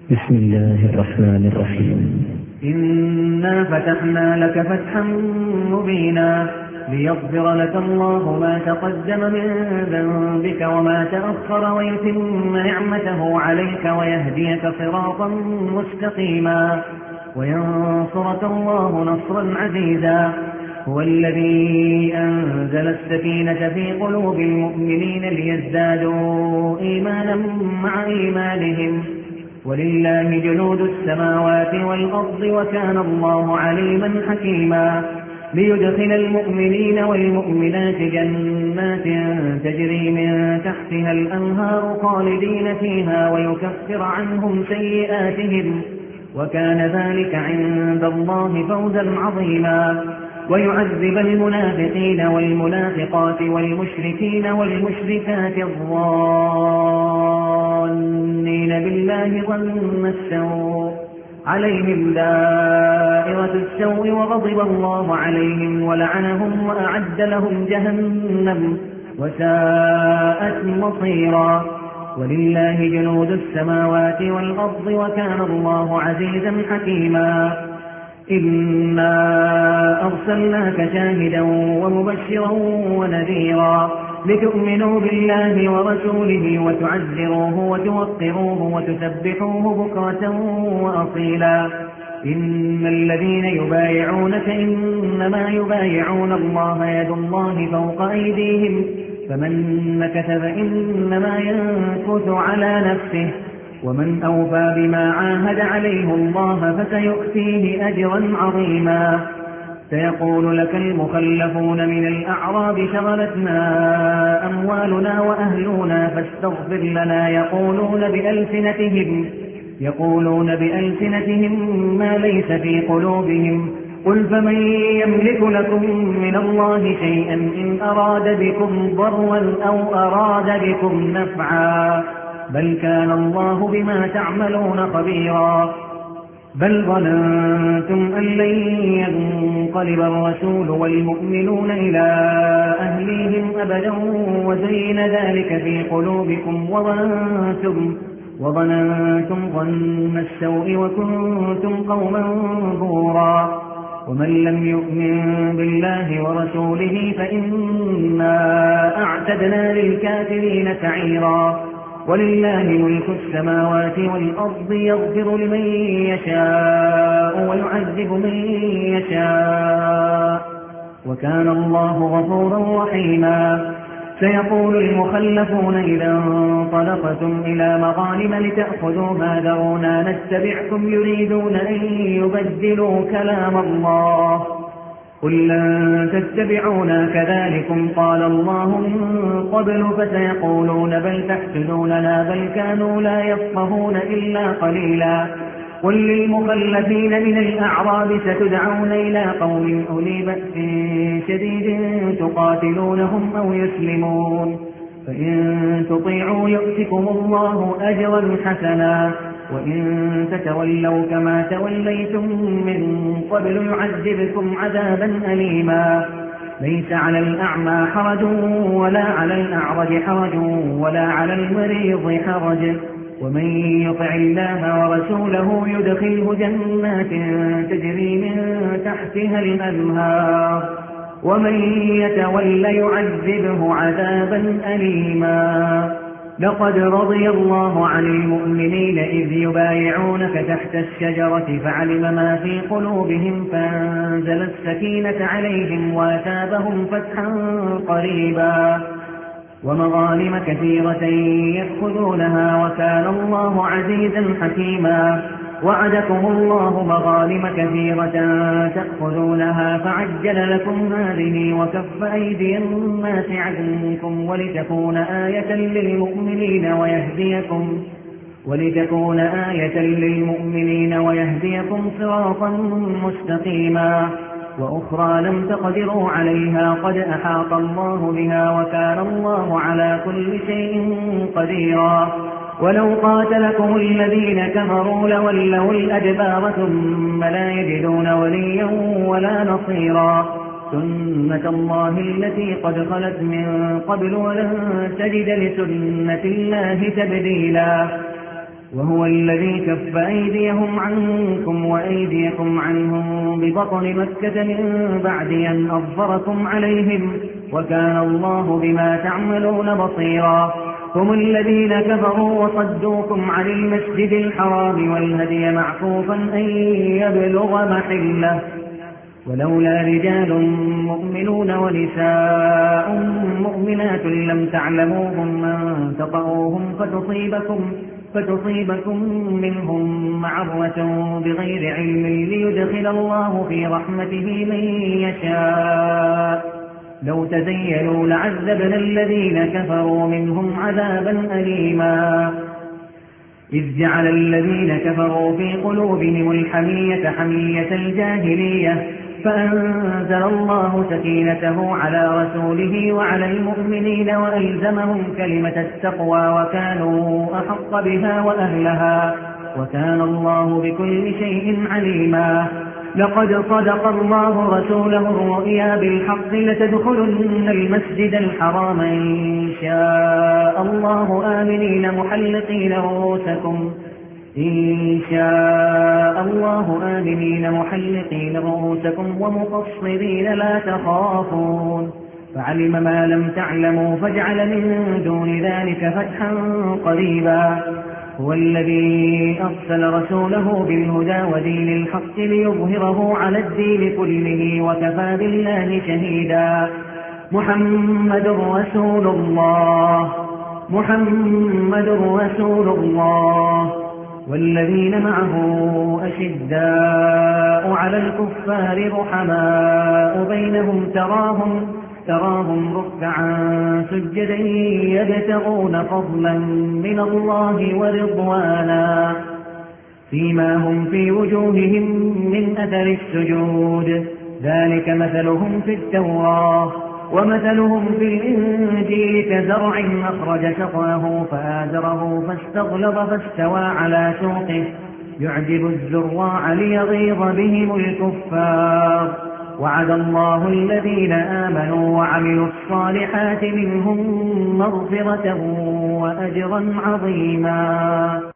بسم الله الرحمن الرحيم. إنا فتحنا لك فتحا مبينا ليغفر لك الله ما تقدم من ذنبك وما تأخر ويتم نعمته عليك ويهديك صراطا مستقيما وينصرك الله نصرا عزيزا. هو الذي أنزل السكينة في قلوب المؤمنين ليزدادوا إيمانا مع إيمانهم ولله جنود السماوات والأرض وكان الله عليما حكيما. ليدخل المؤمنين والمؤمنات جنات تجري من تحتها الأنهار خالدين فيها ويكفر عنهم سيئاتهم وكان ذلك عند الله فوزا عظيما. ويعذب المنافقين والمنافقات والمشركين والمشركات الظانين بالله ظن السوء عليهم دائرة السوء وغضب الله عليهم ولعنهم وأعد لهم جهنم وساءت مصيرا. ولله جنود السماوات والأرض وكان الله عزيزا حكيما. إنا أرسلناك شاهدا ومبشرا ونذيرا لتؤمنوا بالله ورسوله وتعزروه وتوقروه وتسبحوه بكرة وأصيلا. إن الذين يبايعونك إنما يبايعون الله يد الله فوق أيديهم فمن نكث فإنما ينكث على نفسه ومن أوفى بما عاهد عليه الله فسيؤتيه أجرا عظيما. سيقول لك المخلفون من الأعراب شغلتنا أموالنا وأهلنا فاستغفر لنا يقولون بألسنتهم ما ليس في قلوبهم قل فمن يملك لكم من الله شيئا إن أراد بكم ضرا أو أراد بكم نفعا بل كان الله بما تعملون خبيرا. بل ظننتم أن لن ينقلب الرسول والمؤمنون إلى أهليهم أبدا وزين ذلك في قلوبكم وظننتم ظن السوء وكنتم قوما بورا. ومن لم يؤمن بالله ورسوله فإنا أعتدنا للكافرين سعيرا. ولله ملك السماوات والأرض يغفر لمن يشاء ويعذب من يشاء وكان الله غفورا رحيما. سيقول المخلفون إذا انطلقتم إلى مغانم لتأخذوها ذرونا نتبعكم يريدون أن يبدلوا كلام الله قل لن تتبعونا كذلكم قال الله من قبل فسيقولون بل تحسدوننا بل كانوا لا يفقهون إلا قليلا. قل للمخلفين من الأعراب ستدعون إلى قوم أولي بأس شديد تقاتلونهم أو يسلمون فإن تطيعوا يؤتكم الله أجرا حسنا وإن تتولوا كما توليتم من قبل يعذبكم عذابا أليما. ليس على الأعمى حرج ولا على الأعرج حرج ولا على المريض حرج ومن يطع الله ورسوله يدخله جنات تجري من تحتها الأنهار ومن يتول يعذبه عذابا أليما. لقد رضي الله عن المؤمنين إذ يبايعونك تحت الشجرة فعلم ما في قلوبهم فأنزل السكينة عليهم وأثابهم فتحا قريبا ومغانم كثيرة يأخذونها وكان الله عزيزا حكيما. وعدكم الله مغانم كثيرة تأخذونها فعجل لكم هذه وكف أيدي الناس عنكم ولتكون آية للمؤمنين ويهديكم صراطا مستقيما. وأخرى لم تقدروا عليها قد أحاط الله بها وكان الله على كل شيء قديرا. ولو قاتلكم الذين كفروا لولوا الأدبار ثم لا يجدون وليا ولا نصيرا. سنة الله التي قد خلت من قبل ولن تجد لسنة الله تبديلا. وهو الذي كف أيديهم عنكم وأيديكم عنهم ببطن مكة من بعد أن أظفركم عليهم وكان الله بما تعملون بصيرا هم الذين كفروا وصدوكم عن المسجد الحرام والهدي معكوفا أن يبلغ محله ولولا رجال مؤمنون ونساء مؤمنات لم تعلموهم أن تطؤوهم فتصيبكم منهم معرة بغير علم ليدخل الله في رحمته من يشاء لو تزيلوا لعذبنا الذين كفروا منهم عذابا أليما إذ جعل الذين كفروا في قلوبهم الحمية حمية الجاهلية فأنزل الله سكينته على رسوله وعلى المؤمنين وألزمهم كلمة التقوى وكانوا أحق بها وأهلها وكان الله بكل شيء عليما لقد صدق الله رسوله الرؤيا بالحق لتدخلن المسجد الحرام إن شاء الله آمنين محلقين رؤوسكم ومقصرين لا تخافون فعلم ما لم تعلموا فاجعل من دون ذلك فتحا قريبا هو الذي أرسل رسوله بالهدى ودين الحق ليظهره على الدين كله وكفى بالله شهيدا محمد رسول الله والذين معه أشداء على الكفار رحماء بينهم تراهم ركعا سجدا يبتغون فضلا من الله ورضوانا فيما هم في وجوههم من أثر السجود ذلك مثلهم في التوراة ومثلهم في الإنجيل كزرع أخرج شطأه فآزره فاستغلظ فاستوى على سوقه يعجب الزراع ليغيظ بهم الكفار وعد الله الذين آمنوا وعملوا الصالحات منهم مغفرة وأجرا عظيما.